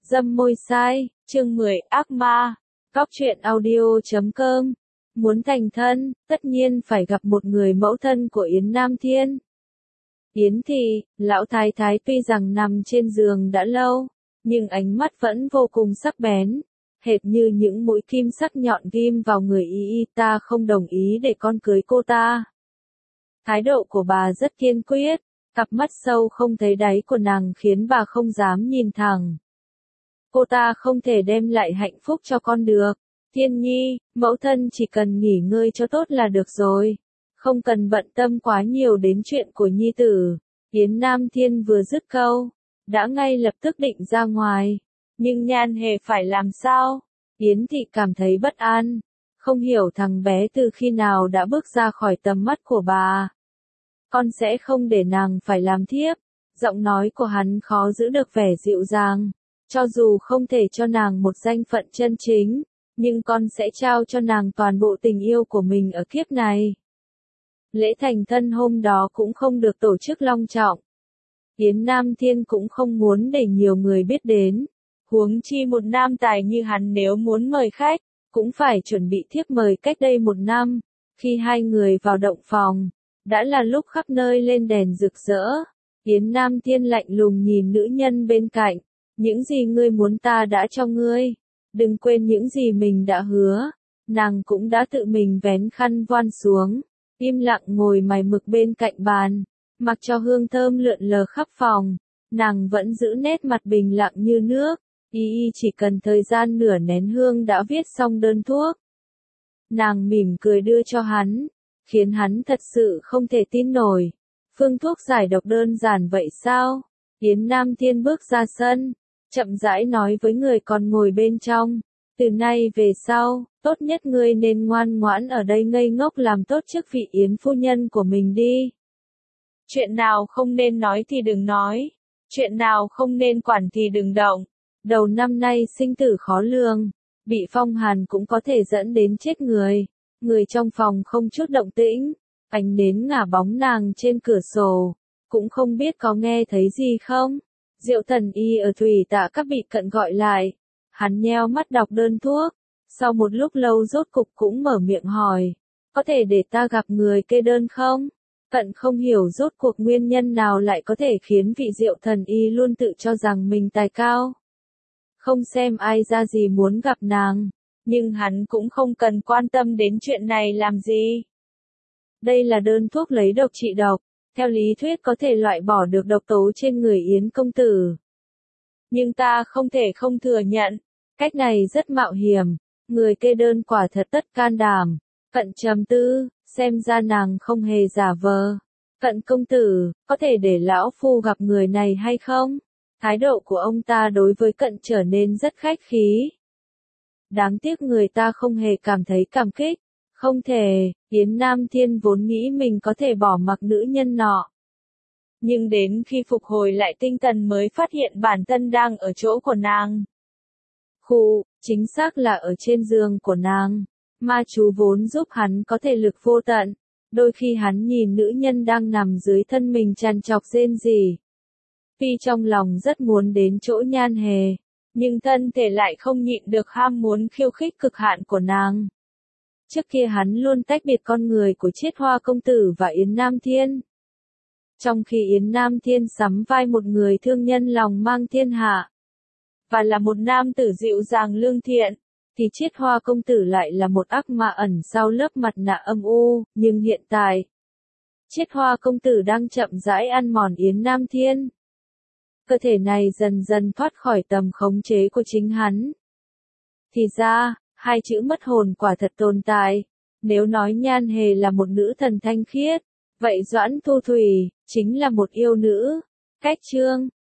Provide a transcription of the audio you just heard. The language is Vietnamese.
Dâm môi sai, chương 10, ác ma. Góc truyện audio.com. Muốn thành thân, tất nhiên phải gặp một người mẫu thân của Yến Nam Thiên. Yến Thị, lão thái thái tuy rằng nằm trên giường đã lâu, nhưng ánh mắt vẫn vô cùng sắc bén, hệt như những mũi kim sắc nhọn ghim vào người y. Ta không đồng ý để con cưới cô ta. Thái độ của bà rất kiên quyết, cặp mắt sâu không thấy đáy của nàng khiến bà không dám nhìn thẳng. Cô ta không thể đem lại hạnh phúc cho con được. Thiên Nhi, mẫu thân chỉ cần nghỉ ngơi cho tốt là được rồi. Không cần bận tâm quá nhiều đến chuyện của Nhi tử. Yến Nam Thiên vừa dứt câu, đã ngay lập tức định ra ngoài. Nhưng Nhan Hề phải làm sao? Yến Thị cảm thấy bất an. Không hiểu thằng bé từ khi nào đã bước ra khỏi tầm mắt của bà. Con sẽ không để nàng phải làm thiếp. Giọng nói của hắn khó giữ được vẻ dịu dàng. Cho dù không thể cho nàng một danh phận chân chính, nhưng con sẽ trao cho nàng toàn bộ tình yêu của mình ở kiếp này. Lễ thành thân hôm đó cũng không được tổ chức long trọng. Yến Nam Thiên cũng không muốn để nhiều người biết đến. Huống chi một nam tài như hắn nếu muốn mời khách, cũng phải chuẩn bị thiếp mời cách đây 1 năm. Khi hai người vào động phòng, đã là lúc khắp nơi lên đèn rực rỡ. Yến Nam Thiên lạnh lùng nhìn nữ nhân bên cạnh. Những gì ngươi muốn ta đã cho ngươi. Đừng quên những gì mình đã hứa. Nàng cũng đã tự mình vén khăn voan xuống. Im lặng ngồi mài mực bên cạnh bàn. Mặc cho hương thơm lượn lờ khắp phòng. Nàng vẫn giữ nét mặt bình lặng như nước. Y chỉ cần thời gian nửa nén hương đã viết xong đơn thuốc. Nàng mỉm cười đưa cho hắn. Khiến hắn thật sự không thể tin nổi. Phương thuốc giải độc đơn giản vậy sao? Yến Nam Thiên bước ra sân. Chậm rãi nói với người còn ngồi bên trong. Từ nay về sau, tốt nhất ngươi nên ngoan ngoãn ở đây ngây ngốc làm tốt chức vị Yến phu nhân của mình đi. Chuyện nào không nên nói thì đừng nói. Chuyện nào không nên quản thì đừng động. Đầu năm nay sinh tử khó lường. Bị phong hàn cũng có thể dẫn đến chết người. Người trong phòng không chút động tĩnh. Ánh nến ngả bóng nàng trên cửa sổ. Cũng không biết có nghe thấy gì không. Diệu Thần Y ở Thủy Tạ Các bị Cận gọi lại. Hắn nheo mắt đọc đơn thuốc. Sau một lúc lâu rốt cục cũng mở miệng hỏi. Có thể để ta gặp người kê đơn không? Cận không hiểu rốt cuộc nguyên nhân nào lại có thể khiến vị Diệu Thần Y luôn tự cho rằng mình tài cao. Không xem ai ra gì muốn gặp nàng. Nhưng hắn cũng không cần quan tâm đến chuyện này làm gì. Đây là đơn thuốc lấy độc trị độc. Theo lý thuyết có thể loại bỏ được độc tố trên người Yến công tử. Nhưng ta không thể không thừa nhận. Cách này rất mạo hiểm. Người kê đơn quả thật tất can đảm. Cận trầm tư, xem ra nàng không hề giả vờ. Cận công tử, có thể để lão phu gặp người này hay không? Thái độ của ông ta đối với Cận trở nên rất khách khí. Đáng tiếc người ta không hề cảm thấy cảm kích. Không thể, Yến Nam Thiên vốn nghĩ mình có thể bỏ mặc nữ nhân nọ. Nhưng đến khi phục hồi lại tinh thần mới phát hiện bản thân đang ở chỗ của nàng. Chính xác là ở trên giường của nàng. Ma chú vốn giúp hắn có thể lực vô tận. Đôi khi hắn nhìn nữ nhân đang nằm dưới thân mình trằn trọc rên rỉ. Tuy trong lòng rất muốn đến chỗ Nhan Hề, nhưng thân thể lại không nhịn được ham muốn khiêu khích cực hạn của nàng. Trước kia hắn luôn tách biệt con người của Chiết Hoa công tử và Yến Nam Thiên. Trong khi Yến Nam Thiên sắm vai một người thương nhân lòng mang thiên hạ, và là một nam tử dịu dàng lương thiện, thì Chiết Hoa công tử lại là một ác ma ẩn sau lớp mặt nạ âm u. Nhưng hiện tại, Chiết Hoa công tử đang chậm rãi ăn mòn Yến Nam Thiên. Cơ thể này dần dần thoát khỏi tầm khống chế của chính hắn. Thì ra, hai chữ mất hồn quả thật tồn tại. Nếu nói Nhan Hề là một nữ thần thanh khiết, vậy Doãn Thu Thủy chính là một yêu nữ. Cách chương